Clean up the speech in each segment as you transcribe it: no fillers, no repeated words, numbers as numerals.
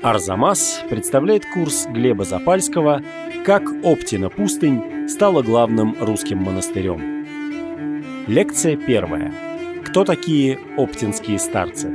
Арзамас представляет курс Глеба Запальского «Как Оптина пустынь стала главным русским монастырем». Лекция первая. Кто такие оптинские старцы?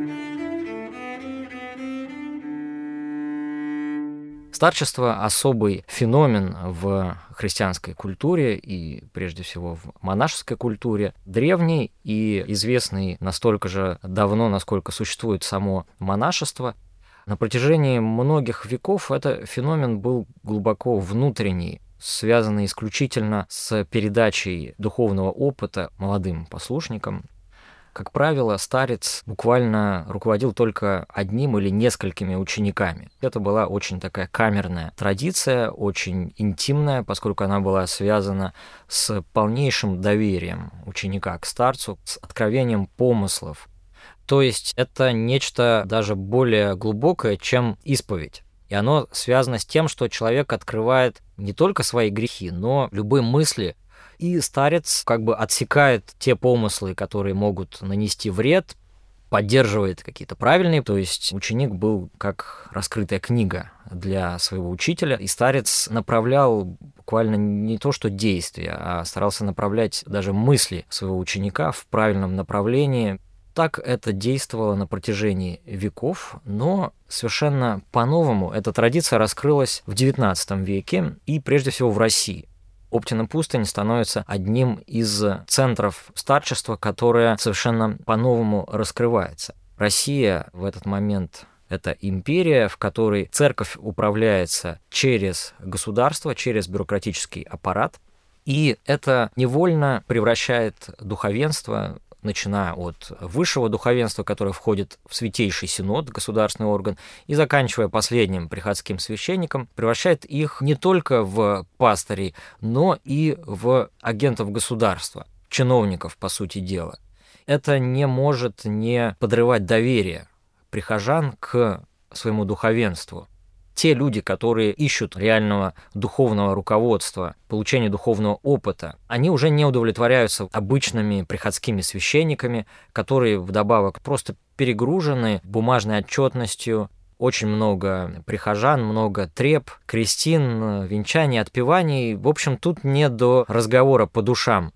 Старчество – особый феномен в христианской культуре и, прежде всего, в монашеской культуре. Древний и известный настолько же давно, насколько существует само монашество. На протяжении многих веков этот феномен был глубоко внутренний, связанный исключительно с передачей духовного опыта молодым послушникам. Как правило, старец буквально руководил только одним или несколькими учениками. Это была очень такая камерная традиция, очень интимная, поскольку она была связана с полнейшим доверием ученика к старцу, с откровением помыслов. То есть это нечто даже более глубокое, чем исповедь. И оно связано с тем, что человек открывает не только свои грехи, но любые мысли. И старец как бы отсекает те помыслы, которые могут нанести вред, поддерживает какие-то правильные. То есть ученик был как раскрытая книга для своего учителя, и старец направлял буквально не то что действия, а старался направлять даже мысли своего ученика в правильном направлении. Так это действовало на протяжении веков, но совершенно по-новому эта традиция раскрылась в XIX веке и прежде всего в России. Оптина пустынь становится одним из центров старчества, которое совершенно по-новому раскрывается. Россия в этот момент – это империя, в которой церковь управляется через государство, через бюрократический аппарат, и это невольно превращает духовенство, начиная от высшего духовенства, которое входит в Святейший Синод, государственный орган, и заканчивая последним приходским священником, превращает их не только в пастырей, но и в агентов государства, чиновников, по сути дела. Это не может не подрывать доверие прихожан к своему духовенству. Те люди, которые ищут реального духовного руководства, получения духовного опыта, они уже не удовлетворяются обычными приходскими священниками, которые вдобавок просто перегружены бумажной отчетностью. Очень много прихожан, много треб, крестин, венчаний, отпеваний. В общем, тут не до разговора по душам.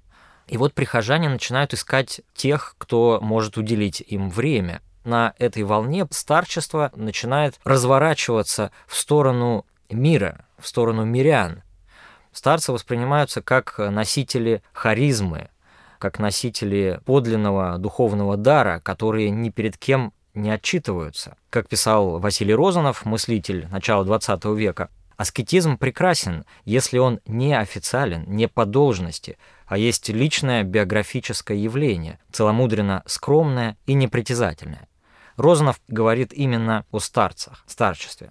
И вот прихожане начинают искать тех, кто может уделить им время. На этой волне старчество начинает разворачиваться в сторону мира, в сторону мирян. Старцы воспринимаются как носители харизмы, как носители подлинного духовного дара, которые ни перед кем не отчитываются. Как писал Василий Розанов, мыслитель начала XX века, аскетизм прекрасен, если он не официален, не по должности, а есть личное биографическое явление, целомудренно скромное и непритязательное. Розанов говорит именно о старцах, старчестве.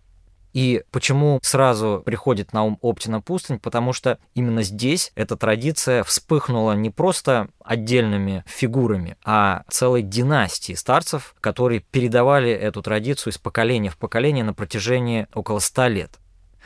И почему сразу приходит на ум Оптина пустынь? Потому что именно здесь эта традиция вспыхнула не просто отдельными фигурами, а целой династией старцев, которые передавали эту традицию из поколения в поколение на протяжении около 100 лет.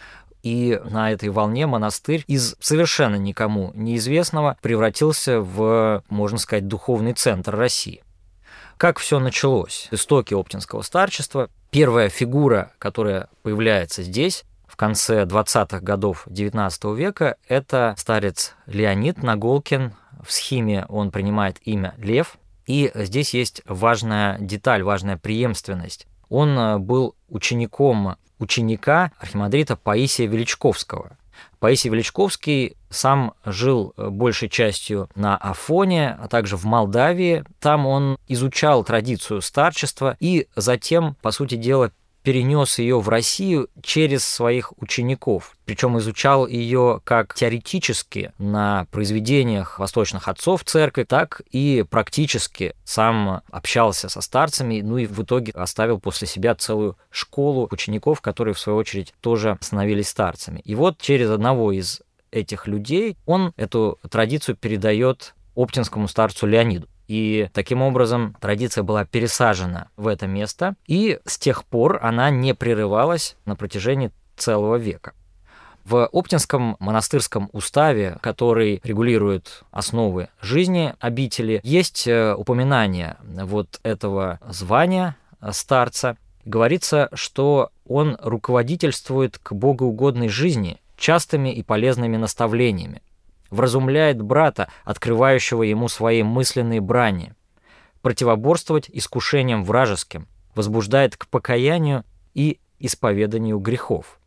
И на этой волне монастырь из совершенно никому неизвестного превратился в, можно сказать, духовный центр России. Как все началось? Истоки оптинского старчества. Первая фигура, которая появляется здесь, в конце 20-х годов XIX века, это старец Леонид Наголкин. В схиме он принимает имя Лев. И здесь есть важная деталь, важная преемственность. Он был учеником ученика архимандрита Паисия Величковского. Паисий Величковский сам жил большей частью на Афоне, а также в Молдавии. Там он изучал традицию старчества и затем, по сути дела, перенес ее в Россию через своих учеников. Причем изучал ее как теоретически на произведениях восточных отцов церкви, так и практически сам общался со старцами, ну и в итоге оставил после себя целую школу учеников, которые, в свою очередь, тоже становились старцами. И вот через одного из этих людей он эту традицию передает оптинскому старцу Леониду. И таким образом традиция была пересажена в это место, и с тех пор она не прерывалась на протяжении целого века. В Оптинском монастырском уставе, который регулирует основы жизни обители, есть упоминание вот этого звания старца. Говорится, что он руководительствует к богоугодной жизни частыми и полезными наставлениями, вразумляет брата, открывающего ему свои мысленные брани, противоборствовать искушениям вражеским, возбуждает к покаянию и исповеданию грехов.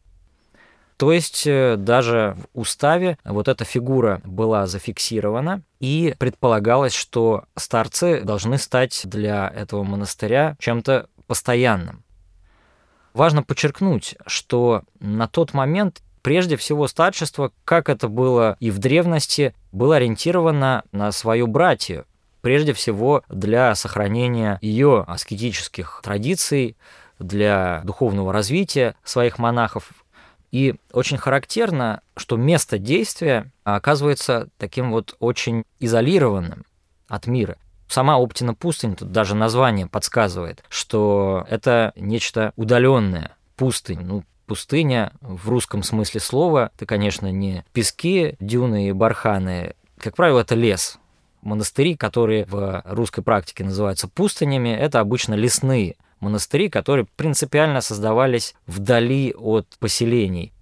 То есть даже в уставе вот эта фигура была зафиксирована, и предполагалось, что старцы должны стать для этого монастыря чем-то постоянным. Важно подчеркнуть, что на тот момент прежде всего старчество, как это было и в древности, было ориентировано на свою братью, прежде всего для сохранения ее аскетических традиций, для духовного развития своих монахов. И очень характерно, что место действия оказывается таким вот очень изолированным от мира. Сама Оптина пустынь, тут даже название подсказывает, что это нечто удаленное, пустынь. Пустыня в русском смысле слова, это, конечно, не пески, дюны и барханы. Как правило, это лес. Монастыри, которые в русской практике называются пустынями, это обычно лесные монастыри, которые принципиально создавались вдали от поселений.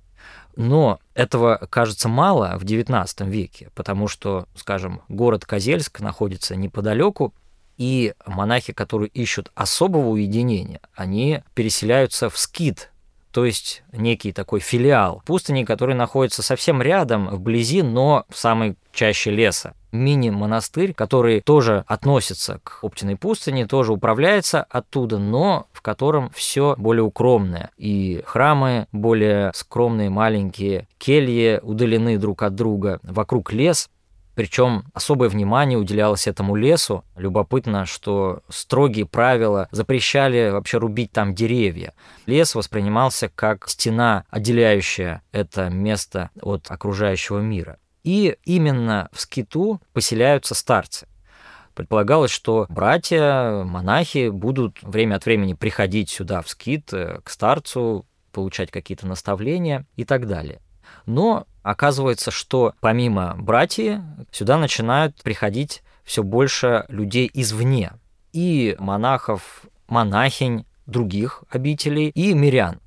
Но этого кажется мало в XIX веке, потому что, скажем, город Козельск находится неподалеку, и монахи, которые ищут особого уединения, они переселяются в скит, то есть некий такой филиал пустыни, который находится совсем рядом, вблизи, но в самой чаще леса. Мини-монастырь, который тоже относится к Оптиной пустыне, тоже управляется оттуда, но в котором все более укромное. И храмы более скромные, маленькие, кельи удалены друг от друга, вокруг лес. Причем особое внимание уделялось этому лесу. Любопытно, что строгие правила запрещали вообще рубить там деревья. Лес воспринимался как стена, отделяющая это место от окружающего мира. И именно в скиту поселяются старцы. Предполагалось, что братья, монахи будут время от времени приходить сюда в скит, к старцу, получать какие-то наставления и так далее. Но оказывается, что помимо братьев сюда начинают приходить все больше людей извне. И монахов, монахинь, других обителей, и мирян.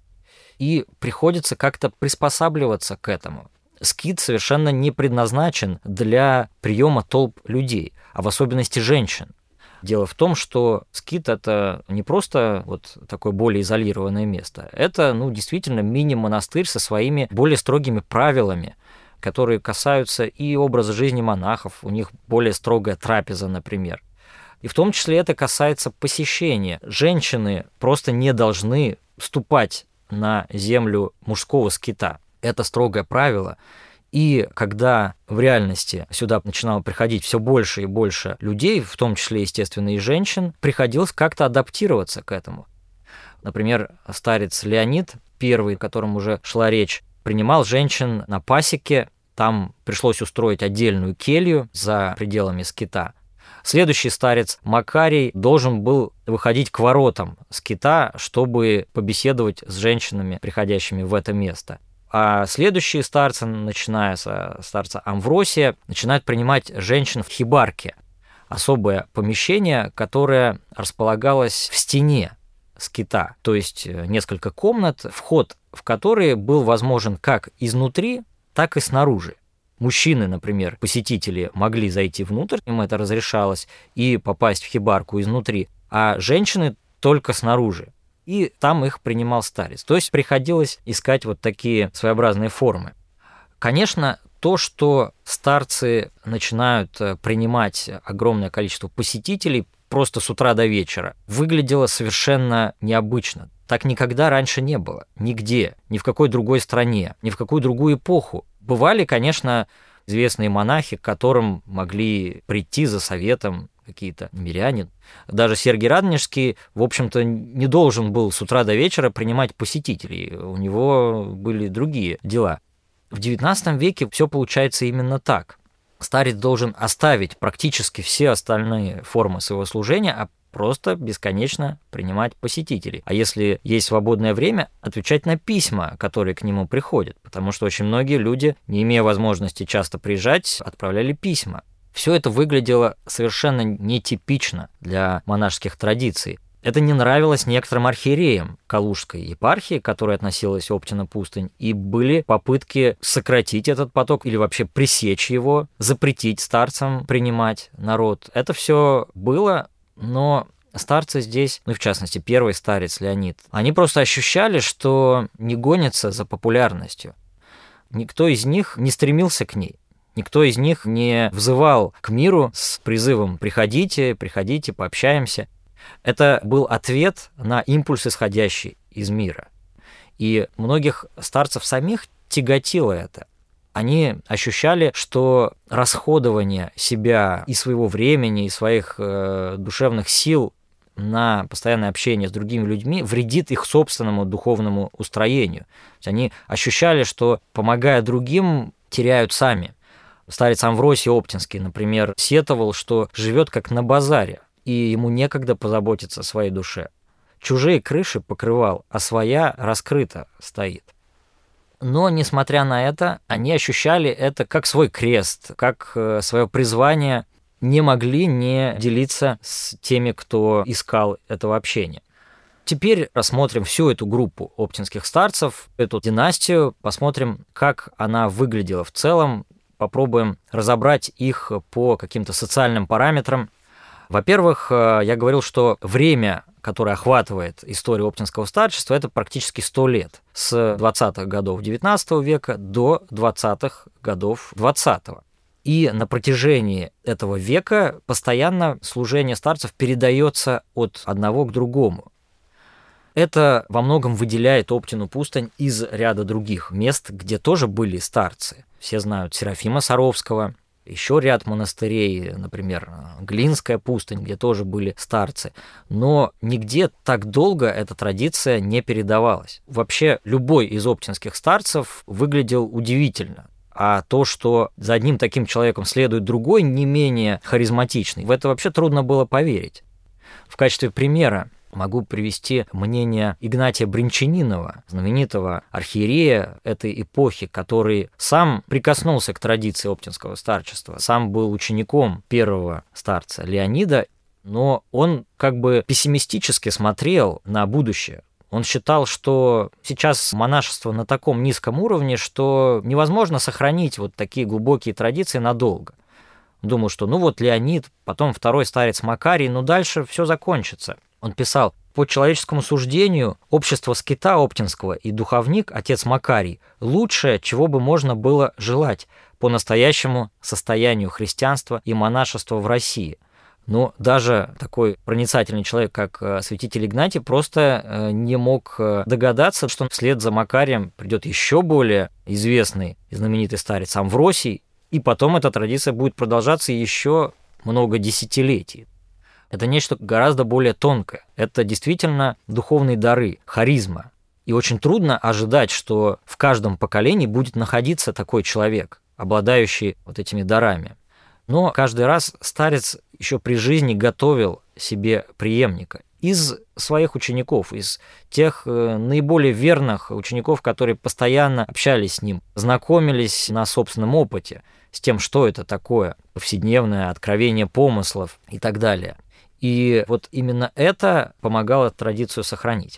И приходится как-то приспосабливаться к этому. Скит совершенно не предназначен для приема толп людей, а в особенности женщин. Дело в том, что скит — это не просто вот такое более изолированное место, это, действительно мини-монастырь со своими более строгими правилами, которые касаются и образа жизни монахов, у них более строгая трапеза, например. И в том числе это касается посещения. Женщины просто не должны вступать на землю мужского скита. Это строгое правило. И когда в реальности сюда начинало приходить все больше и больше людей, в том числе, естественно, и женщин, приходилось как-то адаптироваться к этому. Например, старец Леонид, первый, о котором уже шла речь, принимал женщин на пасеке, там пришлось устроить отдельную келью за пределами скита. Следующий старец Макарий должен был выходить к воротам скита, чтобы побеседовать с женщинами, приходящими в это место. А следующие старцы, начиная со старца Амвросия, начинают принимать женщин в хибарке. Особое помещение, которое располагалось в стене скита, то есть несколько комнат, вход в которые был возможен как изнутри, так и снаружи. Мужчины, например, посетители могли зайти внутрь, им это разрешалось, и попасть в хибарку изнутри, а женщины только снаружи. И там их принимал старец. То есть приходилось искать вот такие своеобразные формы. Конечно, то, что старцы начинают принимать огромное количество посетителей просто с утра до вечера, выглядело совершенно необычно. Так никогда раньше не было. Нигде, ни в какой другой стране, ни в какую другую эпоху. Бывали, конечно, известные монахи, к которым могли прийти за советом какие-то миряне. Даже Сергий Радонежский, в общем-то, не должен был с утра до вечера принимать посетителей. У него были другие дела. В XIX веке все получается именно так. Старец должен оставить практически все остальные формы своего служения, а просто бесконечно принимать посетителей. А если есть свободное время, отвечать на письма, которые к нему приходят, потому что очень многие люди, не имея возможности часто приезжать, отправляли письма. Все это выглядело совершенно нетипично для монашеских традиций. Это не нравилось некоторым архиереям Калужской епархии, к которой относилась Оптина пустынь, и были попытки сократить этот поток или вообще пресечь его, запретить старцам принимать народ. Это все было, но старцы здесь, ну и в частности первый старец Леонид, они просто ощущали, что не гонятся за популярностью. Никто из них не стремился к ней. Никто из них не взывал к миру с призывом «приходите, приходите, пообщаемся». Это был ответ на импульс, исходящий из мира. И многих старцев самих тяготило это. Они ощущали, что расходование себя и своего времени, и своих душевных сил на постоянное общение с другими людьми вредит их собственному духовному устроению. То есть они ощущали, что, помогая другим, теряют сами. Старец Амвросий Оптинский, например, сетовал, что живет как на базаре, и ему некогда позаботиться о своей душе. Чужие крыши покрывал, а своя раскрыта стоит. Но, несмотря на это, они ощущали это как свой крест, как свое призвание, не могли не делиться с теми, кто искал этого общения. Теперь рассмотрим всю эту группу оптинских старцев, эту династию, посмотрим, как она выглядела в целом, попробуем разобрать их по каким-то социальным параметрам. Во-первых, я говорил, что время, которое охватывает историю оптинского старчества, это практически 100 лет. С 20-х годов XIX века до 20-х годов XX. И на протяжении этого века постоянно служение старцев передается от одного к другому. Это во многом выделяет Оптину пустынь из ряда других мест, где тоже были старцы. Все знают Серафима Саровского, еще ряд монастырей, например, Глинская пустынь, где тоже были старцы. Но нигде так долго эта традиция не передавалась. Вообще, любой из оптинских старцев выглядел удивительно. А то, что за одним таким человеком следует другой, не менее харизматичный, в это вообще трудно было поверить. В качестве примера могу привести мнение Игнатия Бринчанинова, знаменитого архиерея этой эпохи, который сам прикоснулся к традиции оптинского старчества, сам был учеником первого старца Леонида, но он как бы пессимистически смотрел на будущее. Он считал, что сейчас монашество на таком низком уровне, что невозможно сохранить вот такие глубокие традиции надолго. Думал, что ну вот Леонид, потом второй старец Макарий, но дальше все закончится. Он писал: по человеческому суждению, общество скита оптинского и духовник, отец Макарий, лучшее, чего бы можно было желать по настоящему состоянию христианства и монашества в России. Но даже такой проницательный человек, как святитель Игнатий, просто не мог догадаться, что вслед за Макарием придет еще более известный и знаменитый старец Амвросий, и потом эта традиция будет продолжаться еще много десятилетий. Это нечто гораздо более тонкое. Это действительно духовные дары, харизма. И очень трудно ожидать, что в каждом поколении будет находиться такой человек, обладающий вот этими дарами. Но каждый раз старец еще при жизни готовил себе преемника из своих учеников, из тех наиболее верных учеников, которые постоянно общались с ним, знакомились на собственном опыте с тем, что это такое, повседневное откровение помыслов и так далее. И вот именно это помогало традицию сохранить.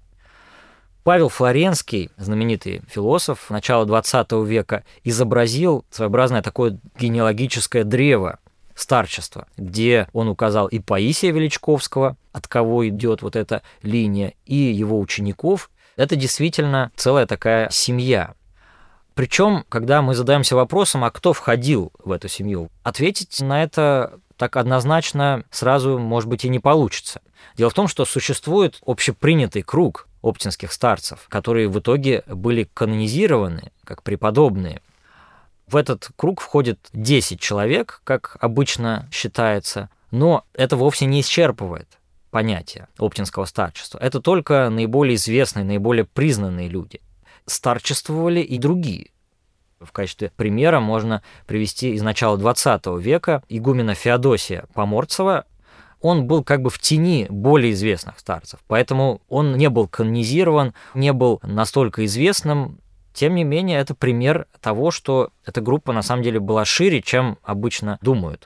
Павел Флоренский, знаменитый философ начала XX века, изобразил своеобразное такое генеалогическое древо старчества, где он указал и Паисия Величковского, от кого идет вот эта линия, и его учеников. Это действительно целая такая семья. Причем, когда мы задаемся вопросом, а кто входил в эту семью, ответить на это так однозначно сразу, может быть, и не получится. Дело в том, что существует общепринятый круг оптинских старцев, которые в итоге были канонизированы как преподобные. В этот круг входит 10 человек, как обычно считается, но это вовсе не исчерпывает понятие оптинского старчества. Это только наиболее известные, наиболее признанные люди. Старчествовали и другие. В качестве примера можно привести из начала XX века игумена Феодосия Поморцева. Он был как бы в тени более известных старцев, поэтому он не был канонизирован, не был настолько известным. Тем не менее, это пример того, что эта группа на самом деле была шире, чем обычно думают.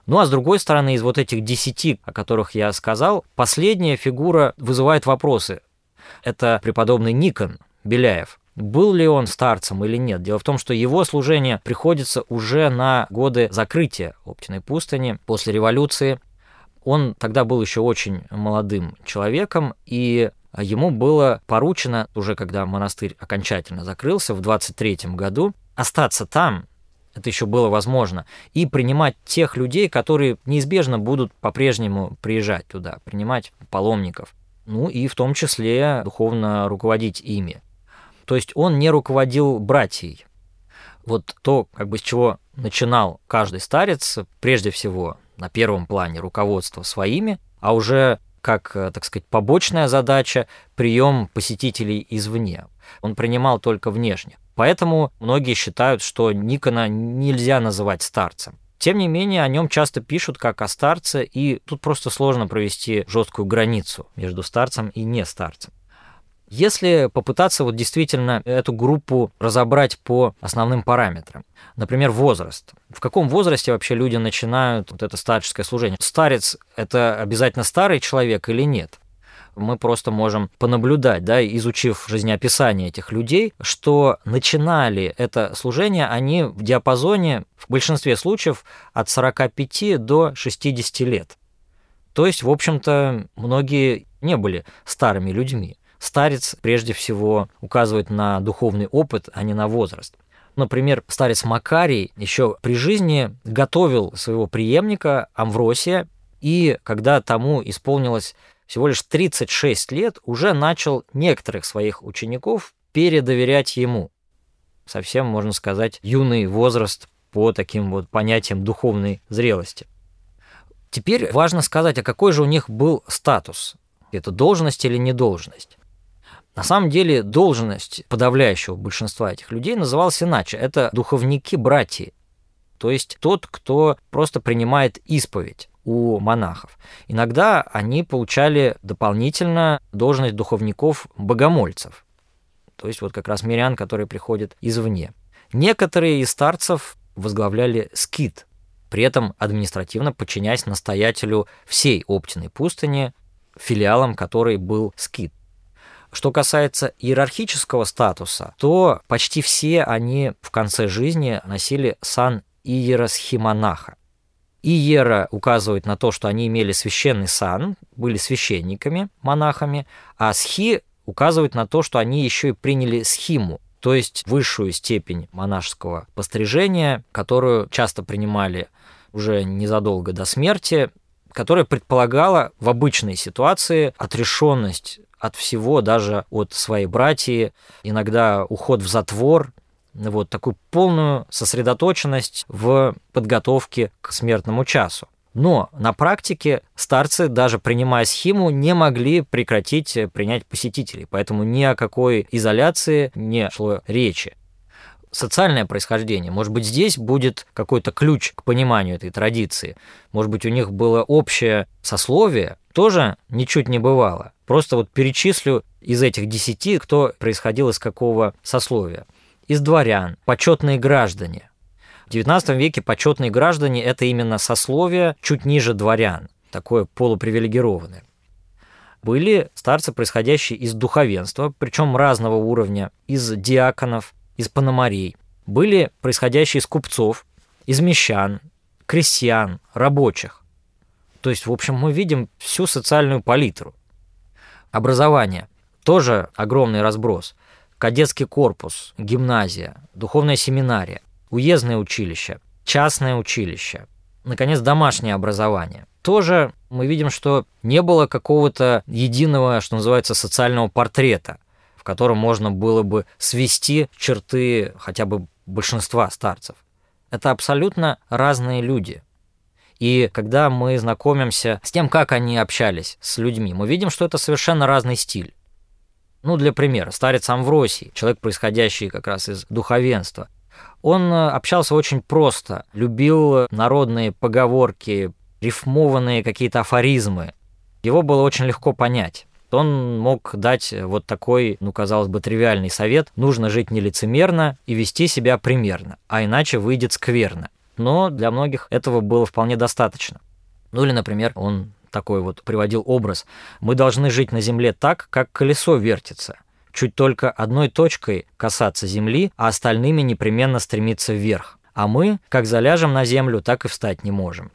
Ну а с другой стороны, из вот этих 10, о которых я сказал, последняя фигура вызывает вопросы. Это преподобный Никон Беляев. Был ли он старцем или нет? Дело в том, что его служение приходится уже на годы закрытия Оптиной пустыни после революции. Он тогда был еще очень молодым человеком, и ему было поручено, уже когда монастырь окончательно закрылся в 23 году, остаться там, это еще было возможно, и принимать тех людей, которые неизбежно будут по-прежнему приезжать туда, принимать паломников, ну и в том числе духовно руководить ими. То есть он не руководил братьей. Вот то, с чего начинал каждый старец, прежде всего на первом плане руководство своими, а уже как, так сказать, побочная задача прием посетителей извне. Он принимал только внешних. Поэтому многие считают, что Никона нельзя называть старцем. Тем не менее, о нем часто пишут как о старце, и тут просто сложно провести жесткую границу между старцем и не старцем. Если попытаться действительно эту группу разобрать по основным параметрам, например, возраст. В каком возрасте вообще люди начинают это старческое служение? Старец – это обязательно старый человек или нет? Мы просто можем понаблюдать, изучив жизнеописание этих людей, что начинали это служение они в диапазоне, в большинстве случаев, от 45 до 60 лет. То есть, в общем-то, многие не были старыми людьми. Старец, прежде всего, указывает на духовный опыт, а не на возраст. Например, старец Макарий еще при жизни готовил своего преемника Амвросия, и когда тому исполнилось всего лишь 36 лет, уже начал некоторых своих учеников передоверять ему. Совсем, можно сказать, юный возраст по таким понятиям духовной зрелости. Теперь важно сказать, а какой же у них был статус? Это должность или не должность? На самом деле должность подавляющего большинства этих людей называлась иначе. Это духовники-братья, то есть тот, кто просто принимает исповедь у монахов. Иногда они получали дополнительно должность духовников-богомольцев, то есть как раз мирян, которые приходят извне. Некоторые из старцев возглавляли скит, при этом административно подчиняясь настоятелю всей Оптиной пустыни, филиалом которой был скит. Что касается иерархического статуса, то почти все они в конце жизни носили сан иеросхимонаха. Иера указывает на то, что они имели священный сан, были священниками, монахами, а схи указывает на то, что они еще и приняли схиму, то есть высшую степень монашеского пострижения, которую часто принимали уже незадолго до смерти, которая предполагала в обычной ситуации отрешенность от всего, даже от своей братьи, иногда уход в затвор, такую полную сосредоточенность в подготовке к смертному часу. Но на практике старцы, даже принимая схиму, не могли прекратить принять посетителей, поэтому ни о какой изоляции не шло речи. Социальное происхождение. Может быть, здесь будет какой-то ключ к пониманию этой традиции. Может быть, у них было общее сословие, тоже ничуть не бывало. Просто перечислю из этих 10, кто происходил из какого сословия. Из дворян, почетные граждане. В XIX веке почетные граждане – это именно сословие чуть ниже дворян, такое полупривилегированное. Были старцы, происходящие из духовенства, причем разного уровня, из диаконов, из пономарей. Были происходящие из купцов, из мещан, крестьян, рабочих. То есть, в общем, мы видим всю социальную палитру. Образование. Тоже огромный разброс. Кадетский корпус, гимназия, духовная семинария, уездное училище, частное училище, наконец, домашнее образование. Тоже мы видим, что не было какого-то единого, что называется, социального портрета, в котором можно было бы свести черты хотя бы большинства старцев. Это абсолютно разные люди. И когда мы знакомимся с тем, как они общались с людьми, мы видим, что это совершенно разный стиль. Для примера, старец Амвросий, человек, происходящий как раз из духовенства, он общался очень просто, любил народные поговорки, рифмованные какие-то афоризмы. Его было очень легко понять. Он мог дать такой, казалось бы, тривиальный совет: нужно жить нелицемерно и вести себя примерно, а иначе выйдет скверно. но для многих этого было вполне достаточно. Ну или, например, он такой вот приводил образ: мы должны жить на земле так, как колесо вертится, чуть только одной точкой касаться земли, а остальными непременно стремиться вверх. А мы, как заляжем на землю, так и встать не можем.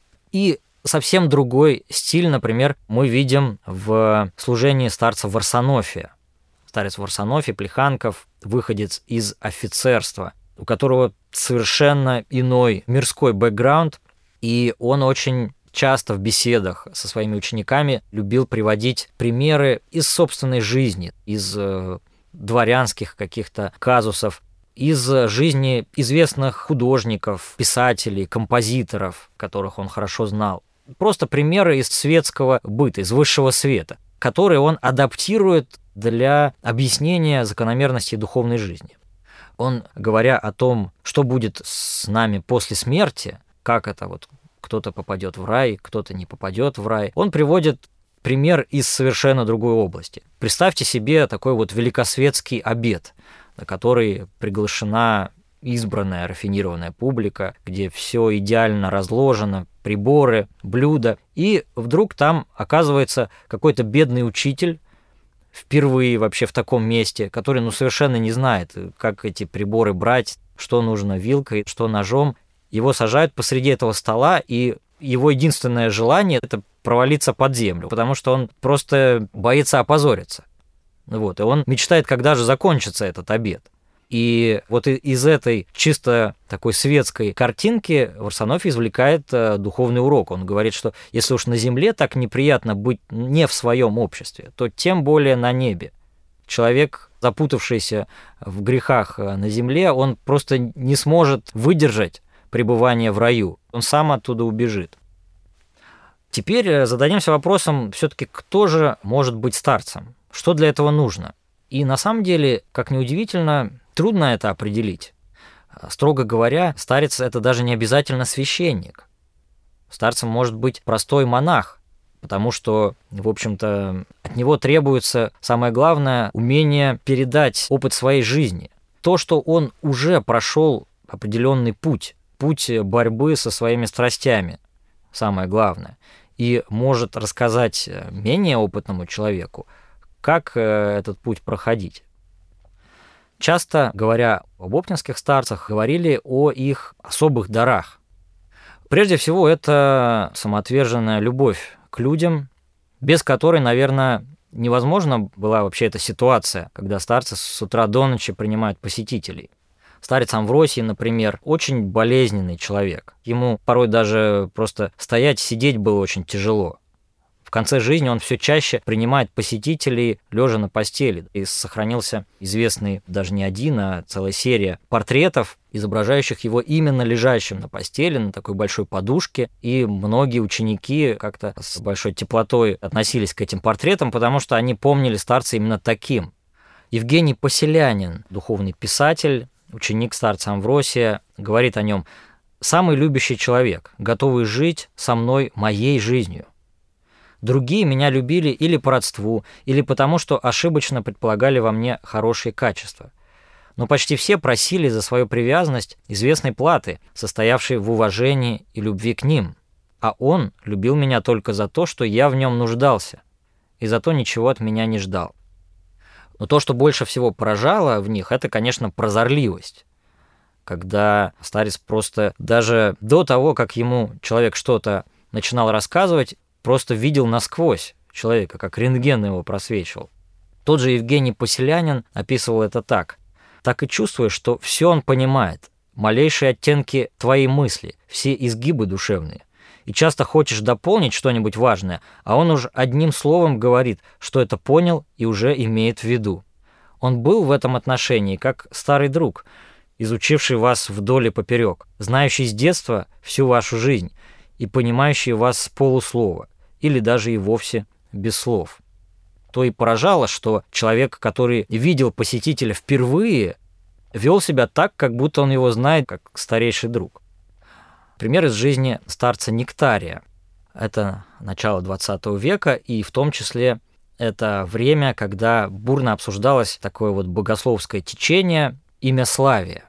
И совсем другой стиль, например, мы видим в служении старца Варсонофия. Старец Варсонофий, Плеханков, выходец из офицерства, у которого совершенно иной мирской бэкграунд, и он очень часто в беседах со своими учениками любил приводить примеры из собственной жизни, из дворянских каких-то казусов, из жизни известных художников, писателей, композиторов, которых он хорошо знал. Просто примеры из светского быта, из высшего света, которые он адаптирует для объяснения закономерностей духовной жизни. Он, говоря о том, что будет с нами после смерти, как это вот кто-то попадет в рай, кто-то не попадет в рай, он приводит пример из совершенно другой области. Представьте себе такой вот великосветский обед, на который приглашена избранная, рафинированная публика, где все идеально разложено, приборы, блюда, и вдруг там оказывается какой-то бедный учитель, впервые вообще в таком месте, который совершенно не знает, как эти приборы брать, что нужно вилкой, что ножом. Его сажают посреди этого стола, и его единственное желание – это провалиться под землю, потому что он просто боится опозориться. Вот, и он мечтает, когда же закончится этот обед. И вот из этой чисто такой светской картинки Варсонофий извлекает духовный урок. Он говорит, что если уж на земле так неприятно быть не в своем обществе, то тем более на небе. Человек, запутавшийся в грехах на земле, он просто не сможет выдержать пребывание в раю. Он сам оттуда убежит. Теперь зададимся вопросом, все-таки кто же может быть старцем? Что для этого нужно? И на самом деле, как ни удивительно, трудно это определить. Строго говоря, старец – это даже не обязательно священник. Старцем может быть простой монах, потому что, в общем-то, от него требуется, самое главное, умение передать опыт своей жизни. То, что он уже прошел определенный путь борьбы со своими страстями, самое главное, и может рассказать менее опытному человеку, как этот путь проходить. Часто, говоря об оптинских старцах, говорили о их особых дарах. Прежде всего, это самоотверженная любовь к людям, без которой, наверное, невозможна была вообще эта ситуация, когда старцы с утра до ночи принимают посетителей. Старец Амвросий, например, очень болезненный человек. Ему порой даже просто стоять, сидеть было очень тяжело. В конце жизни он все чаще принимает посетителей лежа на постели. И сохранился известный даже не один, а целая серия портретов, изображающих его именно лежащим на постели, на такой большой подушке. И многие ученики как-то с большой теплотой относились к этим портретам, потому что они помнили старца именно таким. Евгений Поселянин, духовный писатель, ученик старца Амвросия, говорит о нем: «Самый любящий человек, готовый жить со мной моей жизнью. Другие меня любили или по родству, или потому, что ошибочно предполагали во мне хорошие качества. Но почти все просили за свою привязанность известной платы, состоявшей в уважении и любви к ним. А он любил меня только за то, что я в нем нуждался, и зато ничего от меня не ждал». Но то, что больше всего поражало в них, это, конечно, прозорливость. Когда старец просто даже до того, как ему человек что-то начинал рассказывать, просто видел насквозь человека, как рентген его просвечивал. Тот же Евгений Поселянин описывал это так. «Так и чувствуешь, что все он понимает, малейшие оттенки твоей мысли, все изгибы душевные. И часто хочешь дополнить что-нибудь важное, а он уж одним словом говорит, что это понял и уже имеет в виду. Он был в этом отношении как старый друг, изучивший вас вдоль и поперек, знающий с детства всю вашу жизнь и понимающий вас с полуслова, или даже и вовсе без слов». То и поражало, что человек, который видел посетителя впервые, вел себя так, как будто он его знает, как старейший друг. Пример из жизни старца Нектария. Это начало XX века, и в том числе это время, когда бурно обсуждалось такое вот богословское течение имяславия.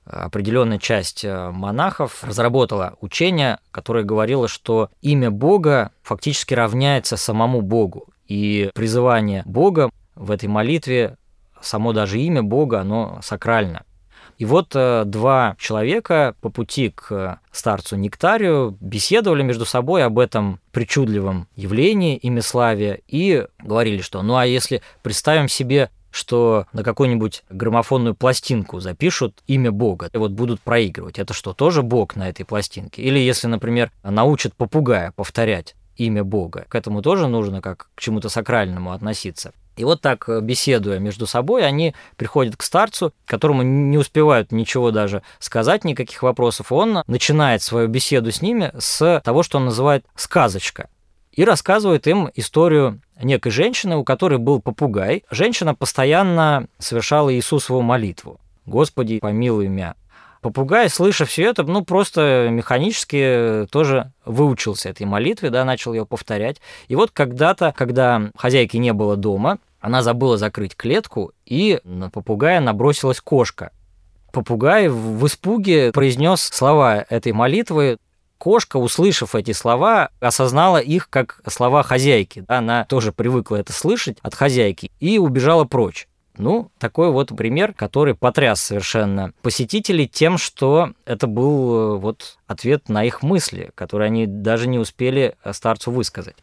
определенная часть монахов разработала учение, которое говорило, что имя Бога фактически равняется самому Богу. И призывание Бога в этой молитве, само даже имя Бога, оно сакрально. И вот два человека по пути к старцу Нектарию беседовали между собой об этом причудливом явлении имяславия и говорили, что а если представим себе, что на какую-нибудь граммофонную пластинку запишут имя Бога, и вот будут проигрывать, это что, тоже Бог на этой пластинке? Или если, например, научат попугая повторять имя Бога, к этому тоже нужно как к чему-то сакральному относиться. И вот так, беседуя между собой, они приходят к старцу, которому не успевают ничего даже сказать, никаких вопросов. Он начинает свою беседу с ними с того, что он называет «сказочка», и рассказывает им историю некой женщины, у которой был попугай. Женщина постоянно совершала Иисусову молитву: «Господи, помилуй меня». Попугай, слыша все это, просто механически тоже выучился этой молитве, начал ее повторять. И вот когда-то, когда хозяйки не было дома, она забыла закрыть клетку, и на попугая набросилась кошка. Попугай в испуге произнес слова этой молитвы. Кошка, услышав эти слова, осознала их как слова хозяйки. Она тоже привыкла это слышать от хозяйки и убежала прочь. Такой вот пример, который потряс совершенно посетителей тем, что это был ответ на их мысли, которые они даже не успели старцу высказать.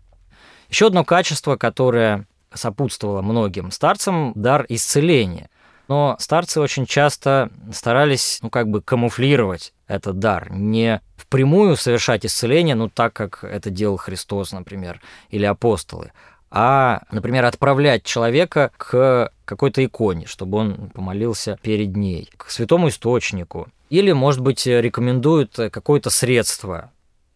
Еще одно качество, которое сопутствовало многим старцам – дар исцеления. Но старцы очень часто старались, камуфлировать этот дар, не впрямую совершать исцеление, так как это делал Христос, например, или апостолы, а, например, отправлять человека к какой-то иконе, чтобы он помолился перед ней, к святому источнику. Или, может быть, рекомендуют какое-то средство,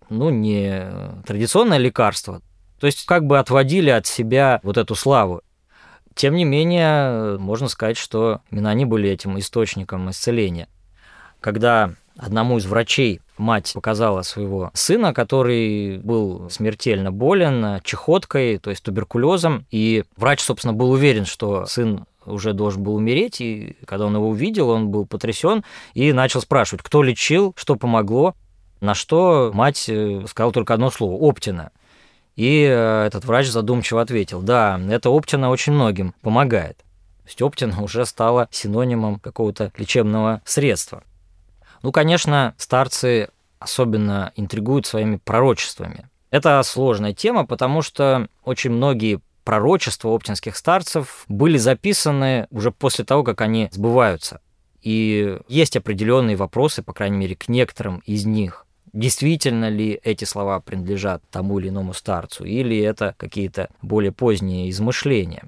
не традиционное лекарство, то есть отводили от себя эту славу. Тем не менее, можно сказать, что именно они были этим источником исцеления. Когда одному из врачей мать показала своего сына, который был смертельно болен чехоткой, то есть туберкулезом, и врач, собственно, был уверен, что сын уже должен был умереть, и когда он его увидел, он был потрясен и начал спрашивать, кто лечил, что помогло, на что мать сказала только одно слово – «Оптина». И этот врач задумчиво ответил: да, эта оптина очень многим помогает. То есть оптина уже стала синонимом какого-то лечебного средства. Конечно, старцы особенно интригуют своими пророчествами. Это сложная тема, потому что очень многие пророчества оптинских старцев были записаны уже после того, как они сбываются. И есть определенные вопросы, по крайней мере, к некоторым из них. Действительно ли эти слова принадлежат тому или иному старцу, или это какие-то более поздние измышления?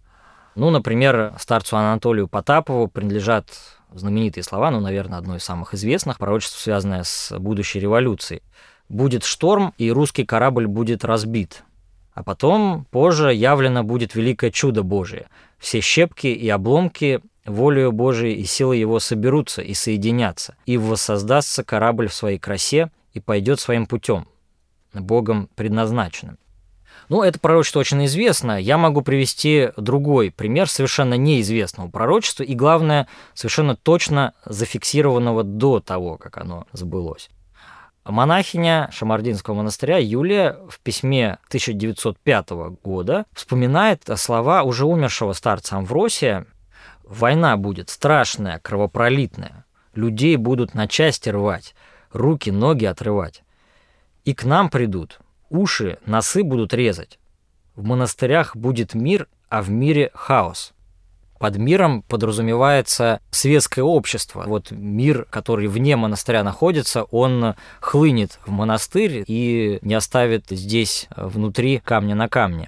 Например, старцу Анатолию Потапову принадлежат знаменитые слова, наверное, одно из самых известных, пророчество, связанное с будущей революцией. «Будет шторм, и русский корабль будет разбит. А потом, позже, явлено будет великое чудо Божие. Все щепки и обломки волею Божией и силой его соберутся и соединятся, и воссоздастся корабль в своей красе и пойдет своим путем, Богом предназначенным». Это пророчество очень известно. Я могу привести другой пример совершенно неизвестного пророчества и, главное, совершенно точно зафиксированного до того, как оно сбылось. Монахиня Шамардинского монастыря Юлия в письме 1905 года вспоминает слова уже умершего старца Амвросия: «Война будет страшная, кровопролитная, людей будут на части рвать, руки, ноги отрывать. И к нам придут, уши, носы будут резать. В монастырях будет мир, а в мире хаос». Под миром подразумевается светское общество. Мир, который вне монастыря находится, он хлынет в монастырь и не оставит здесь внутри камня на камне.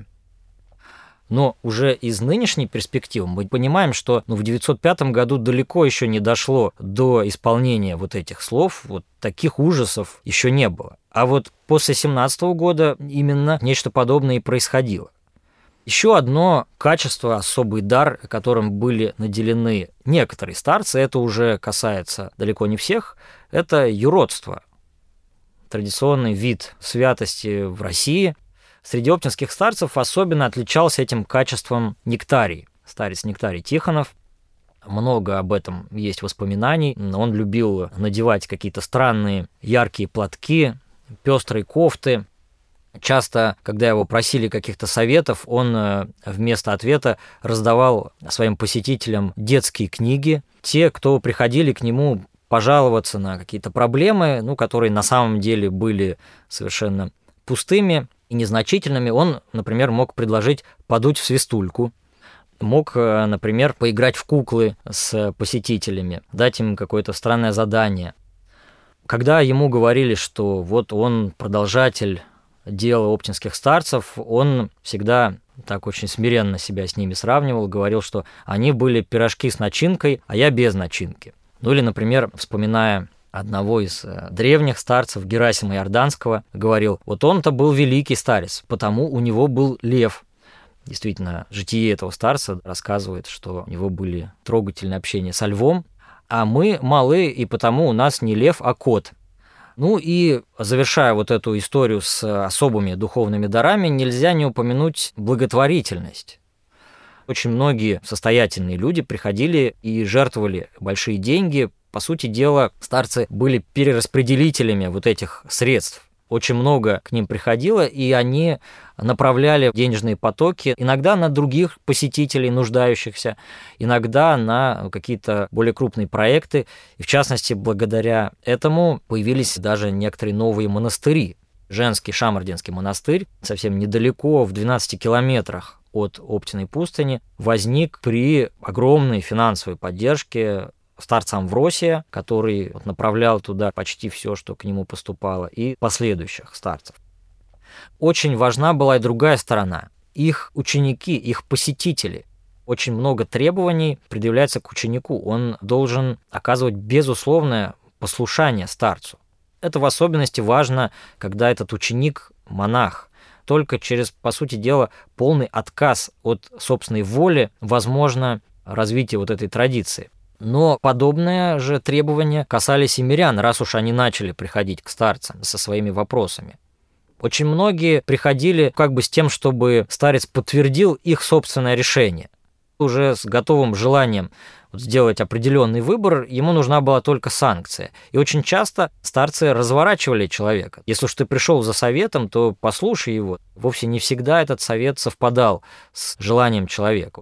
Но уже из нынешней перспективы мы понимаем, что в 905 году далеко еще не дошло до исполнения этих слов, таких ужасов еще не было. А после 17 года именно нечто подобное и происходило. Еще одно качество, особый дар, которым были наделены некоторые старцы, это уже касается далеко не всех, это юродство. Традиционный вид святости в России. Среди оптинских старцев особенно отличался этим качеством Нектарий, старец Нектарий Тихонов. Много об этом есть воспоминаний. Он любил надевать какие-то странные яркие платки, пестрые кофты. Часто, когда его просили каких-то советов, он вместо ответа раздавал своим посетителям детские книги. Те, кто приходили к нему пожаловаться на какие-то проблемы, которые на самом деле были совершенно пустыми и незначительными, он, например, мог предложить подуть в свистульку, мог, например, поиграть в куклы с посетителями, дать им какое-то странное задание. Когда ему говорили, что вот он продолжатель дела оптинских старцев, он всегда так очень смиренно себя с ними сравнивал, говорил, что они были пирожки с начинкой, а я без начинки. Или, например, вспоминая одного из древних старцев, Герасима Иорданского, говорил, вот он-то был великий старец, потому у него был лев. Действительно, житие этого старца рассказывает, что у него были трогательные общения со львом, а мы малы, и потому у нас не лев, а кот. И завершая вот эту историю с особыми духовными дарами, нельзя не упомянуть благотворительность. Очень многие состоятельные люди приходили и жертвовали большие деньги. По сути дела, старцы были перераспределителями вот этих средств. Очень много к ним приходило, и они направляли денежные потоки иногда на других посетителей, нуждающихся, иногда на какие-то более крупные проекты. И в частности, благодаря этому появились даже некоторые новые монастыри. Женский Шамардинский монастырь совсем недалеко, в 12 километрах от Оптиной пустыни, возник при огромной финансовой поддержке старца Амвросия, который направлял туда почти все, что к нему поступало, и последующих старцев. Очень важна была и другая сторона. Их ученики, их посетители. Очень много требований предъявляется к ученику. Он должен оказывать безусловное послушание старцу. Это в особенности важно, когда этот ученик – монах. Только через, по сути дела, полный отказ от собственной воли возможно развитие вот этой традиции. Но подобные же требования касались и мирян, раз уж они начали приходить к старцам со своими вопросами. Очень многие приходили как бы с тем, чтобы старец подтвердил их собственное решение. Уже с готовым желанием сделать определенный выбор, ему нужна была только санкция. И очень часто старцы разворачивали человека. Если уж ты пришел за советом, то послушай его. Вовсе не всегда этот совет совпадал с желанием человека.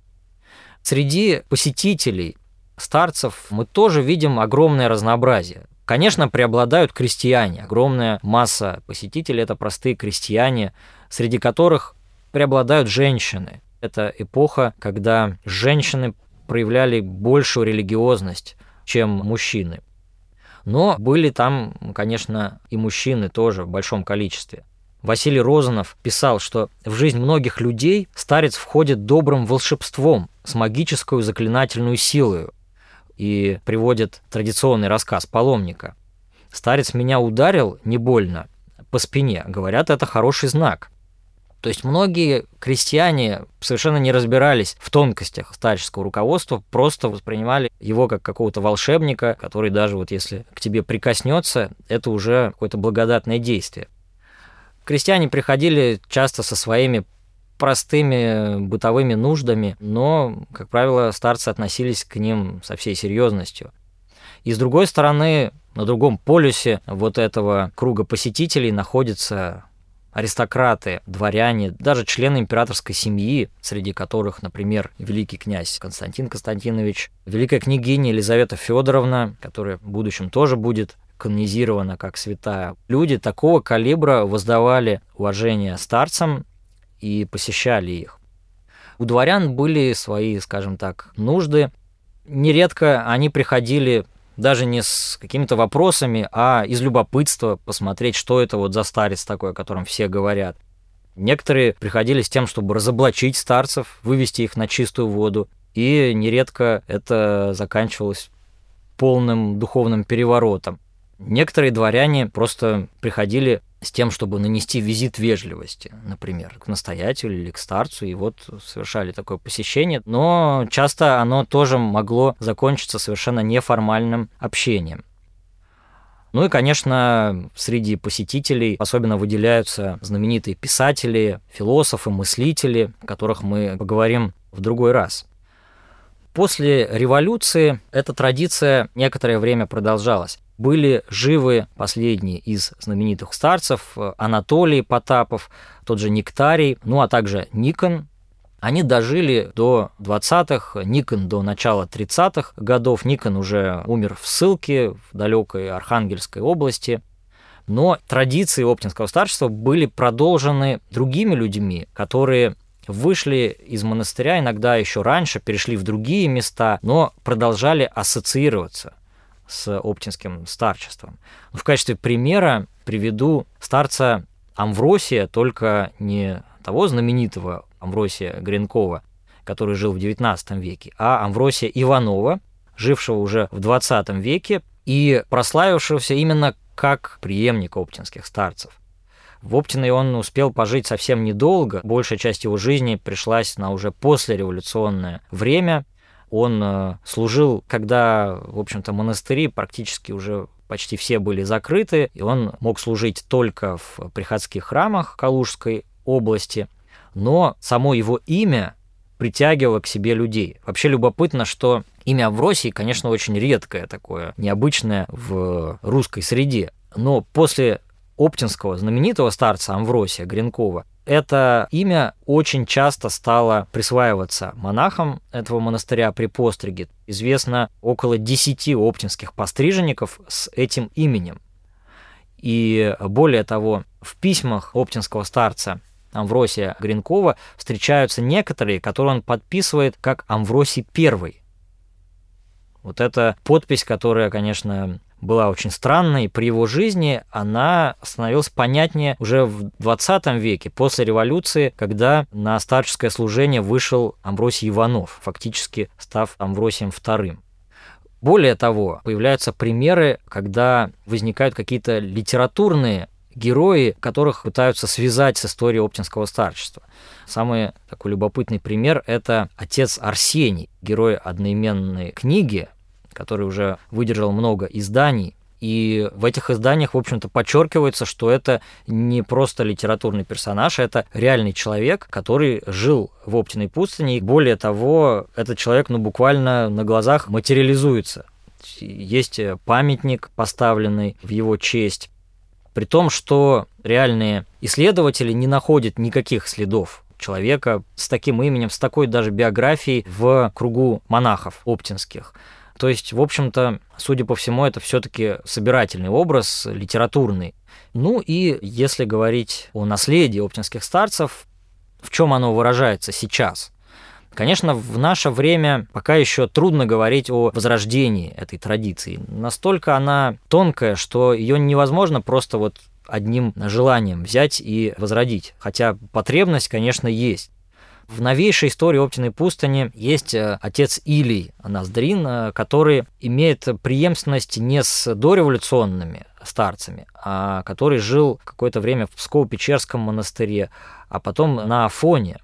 Среди посетителей старцев мы тоже видим огромное разнообразие. Конечно, преобладают крестьяне. Огромная масса посетителей – это простые крестьяне, среди которых преобладают женщины. Это эпоха, когда женщины проявляли большую религиозность, чем мужчины. Но были там, конечно, и мужчины тоже в большом количестве. Василий Розанов писал, что в жизнь многих людей старец входит добрым волшебством, с магической заклинательной силой, и приводит традиционный рассказ паломника. «Старец меня ударил, не больно, по спине. Говорят, это хороший знак». То есть многие крестьяне совершенно не разбирались в тонкостях старческого руководства, просто воспринимали его как какого-то волшебника, который даже вот если к тебе прикоснется, это уже какое-то благодатное действие. Крестьяне приходили часто со своими простыми бытовыми нуждами, но, как правило, старцы относились к ним со всей серьезностью. И с другой стороны, на другом полюсе вот этого круга посетителей находятся аристократы, дворяне, даже члены императорской семьи, среди которых, например, великий князь Константин Константинович, великая княгиня Елизавета Федоровна, которая в будущем тоже будет канонизирована как святая. Люди такого калибра воздавали уважение старцам и посещали их. У дворян были свои, скажем так, нужды. Нередко они приходили даже не с какими-то вопросами, а из любопытства посмотреть, что это вот за старец такой, о котором все говорят. Некоторые приходили с тем, чтобы разоблачить старцев, вывести их на чистую воду, и нередко это заканчивалось полным духовным переворотом. Некоторые дворяне просто приходили с тем, чтобы нанести визит вежливости, например, к настоятелю или к старцу, и вот совершали такое посещение, но часто оно тоже могло закончиться совершенно неформальным общением. Ну и, конечно, среди посетителей особенно выделяются знаменитые писатели, философы, мыслители, о которых мы поговорим в другой раз. После революции эта традиция некоторое время продолжалась. Были живы последние из знаменитых старцев: Анатолий Потапов, тот же Нектарий, а также Никон. Они дожили до 20-х, Никон до начала 30-х годов. Никон уже умер в ссылке в далекой Архангельской области. Но традиции оптинского старчества были продолжены другими людьми, которые вышли из монастыря иногда еще раньше, перешли в другие места, но продолжали ассоциироваться с оптинским старчеством. В качестве примера приведу старца Амвросия, только не того знаменитого Амвросия Гринкова, который жил в XIX веке, а Амвросия Иванова, жившего уже в XX веке и прославившегося именно как преемник оптинских старцев. В Оптино он успел пожить совсем недолго, большая часть его жизни пришлась на уже послереволюционное время. Он служил, когда, в общем-то, монастыри практически уже почти все были закрыты, и он мог служить только в приходских храмах Калужской области, но само его имя притягивало к себе людей. Вообще любопытно, что имя Амвросий, конечно, очень редкое такое, необычное в русской среде, но после оптинского знаменитого старца Амвросия Гринкова это имя очень часто стало присваиваться монахам этого монастыря при постриге. Известно около 10 оптинских постриженников с этим именем. И более того, в письмах оптинского старца Амвросия Гринкова встречаются некоторые, которые он подписывает как Амвросий I. Вот эта подпись, которая, конечно, была очень странной, при его жизни она становилась понятнее уже в XX веке, после революции, когда на старческое служение вышел Амвросий Иванов, фактически став Амвросием II. Более того, появляются примеры, когда возникают какие-то литературные герои, которых пытаются связать с историей оптинского старчества. Самый такой любопытный пример – это отец Арсений, герой одноименной книги, который уже выдержал много изданий. И в этих изданиях, в общем-то, подчеркивается, что это не просто литературный персонаж, это реальный человек, который жил в Оптиной пустыне. И более того, этот человек буквально на глазах материализуется. Есть памятник, поставленный в его честь. При том, что реальные исследователи не находят никаких следов человека с таким именем, с такой даже биографией в кругу монахов оптинских. То есть, в общем-то, судя по всему, это все-таки собирательный образ, литературный. И если говорить о наследии оптинских старцев, в чем оно выражается сейчас? Конечно, в наше время пока еще трудно говорить о возрождении этой традиции. Настолько она тонкая, что ее невозможно просто одним желанием взять и возродить. Хотя потребность, конечно, есть. В новейшей истории Оптиной пустыни есть отец Илий Ноздрин, который имеет преемственность не с дореволюционными старцами, а который жил какое-то время в Псково-Печерском монастыре, а потом на Афоне.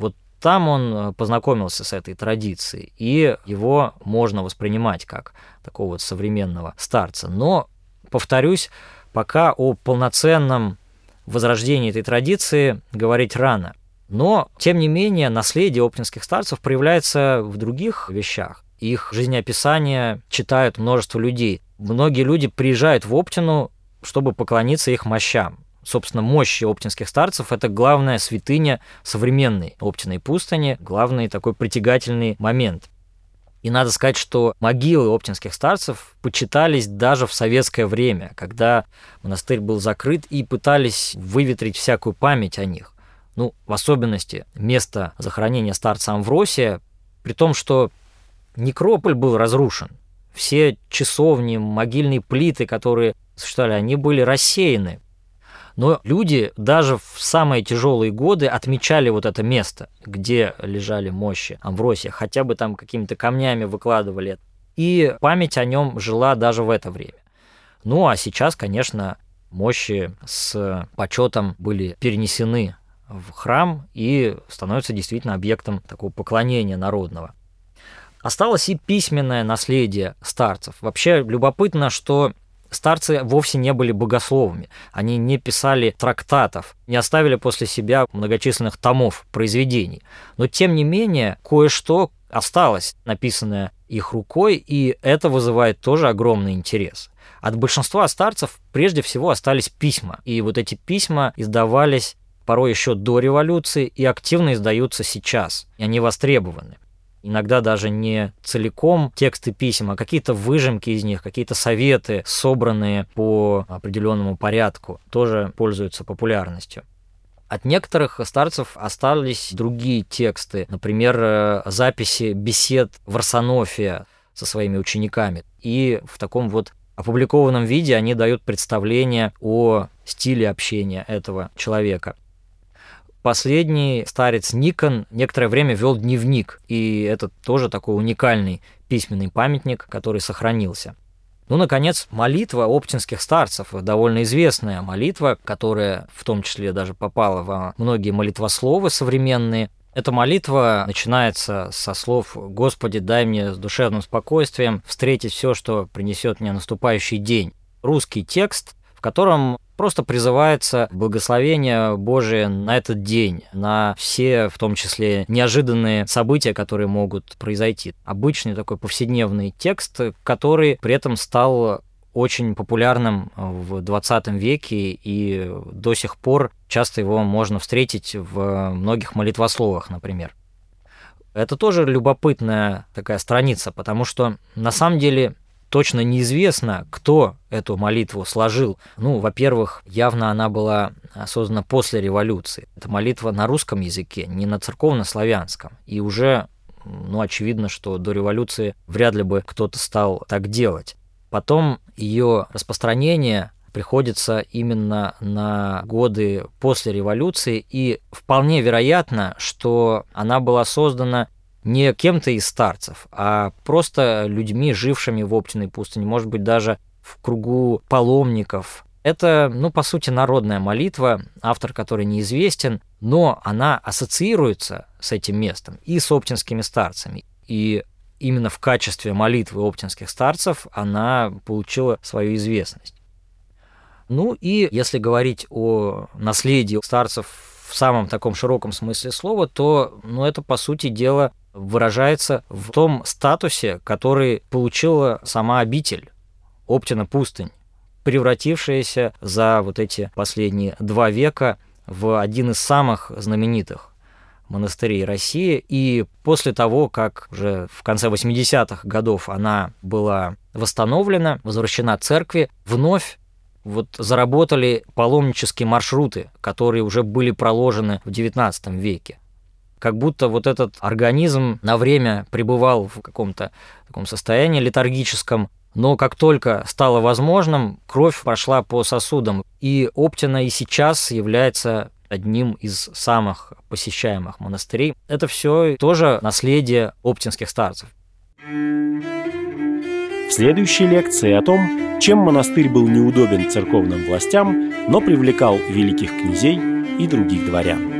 Там он познакомился с этой традицией, и его можно воспринимать как такого современного старца. Но, повторюсь, пока о полноценном возрождении этой традиции говорить рано. Но, тем не менее, наследие оптинских старцев проявляется в других вещах. Их жизнеописания читают множество людей. Многие люди приезжают в Оптину, чтобы поклониться их мощам. Собственно, мощи оптинских старцев – это главная святыня современной Оптиной пустыни, главный такой притягательный момент. И надо сказать, что могилы оптинских старцев почитались даже в советское время, когда монастырь был закрыт и пытались выветрить всякую память о них. В особенности место захоронения старца Амвросия, при том, что некрополь был разрушен. Все часовни, могильные плиты, которые существовали, они были рассеяны. Но люди даже в самые тяжелые годы отмечали это место, где лежали мощи Амвросия, хотя бы там какими-то камнями выкладывали. И память о нем жила даже в это время. А сейчас, конечно, мощи с почетом были перенесены в храм и становятся действительно объектом такого поклонения народного. Осталось и письменное наследие старцев. Вообще любопытно, что старцы вовсе не были богословами, они не писали трактатов, не оставили после себя многочисленных томов произведений. Но, тем не менее, кое-что осталось написанное их рукой, и это вызывает тоже огромный интерес. От большинства старцев прежде всего остались письма, и вот эти письма издавались порой еще до революции и активно издаются сейчас, и они востребованы. Иногда даже не целиком тексты писем, а какие-то выжимки из них, какие-то советы, собранные по определенному порядку, тоже пользуются популярностью. От некоторых старцев остались другие тексты, например, записи бесед Варсонофия со своими учениками. И в таком вот опубликованном виде они дают представление о стиле общения этого человека. Последний старец Никон некоторое время вел дневник, и это тоже такой уникальный письменный памятник, который сохранился. Ну, наконец, молитва оптинских старцев, довольно известная молитва, которая в том числе даже попала во многие молитвословы современные. Эта молитва начинается со слов «Господи, дай мне с душевным спокойствием встретить все, что принесет мне наступающий день». Русский текст, в котором просто призывается благословение Божие на этот день, на все, в том числе, неожиданные события, которые могут произойти. Обычный такой повседневный текст, который при этом стал очень популярным в 20 веке, и до сих пор часто его можно встретить в многих молитвословах, например. Это тоже любопытная такая страница, потому что на самом деле точно неизвестно, кто эту молитву сложил. Ну, во-первых, явно она была создана после революции. Это молитва на русском языке, не на церковно-славянском. И уже, очевидно, что до революции вряд ли бы кто-то стал так делать. Потом ее распространение приходится именно на годы после революции, и вполне вероятно, что она была создана не кем-то из старцев, а просто людьми, жившими в Оптиной пустыне, может быть, даже в кругу паломников. Это, по сути, народная молитва, автор которой неизвестен, но она ассоциируется с этим местом и с оптинскими старцами. И именно в качестве молитвы оптинских старцев она получила свою известность. Ну и если говорить о наследии старцев в самом таком широком смысле слова, то это, по сути дела, выражается в том статусе, который получила сама обитель, Оптина пустынь, превратившаяся за вот эти последние 2 века в один из самых знаменитых монастырей России. И после того, как уже в конце 80-х годов она была восстановлена, возвращена церкви, вновь заработали паломнические маршруты, которые уже были проложены в XIX веке. Как будто этот организм на время пребывал в каком-то таком состоянии летаргическом, но как только стало возможным, кровь пошла по сосудам. И Оптина и сейчас является одним из самых посещаемых монастырей. Это все тоже наследие оптинских старцев. В следующей лекции о том, чем монастырь был неудобен церковным властям, но привлекал великих князей и других дворян.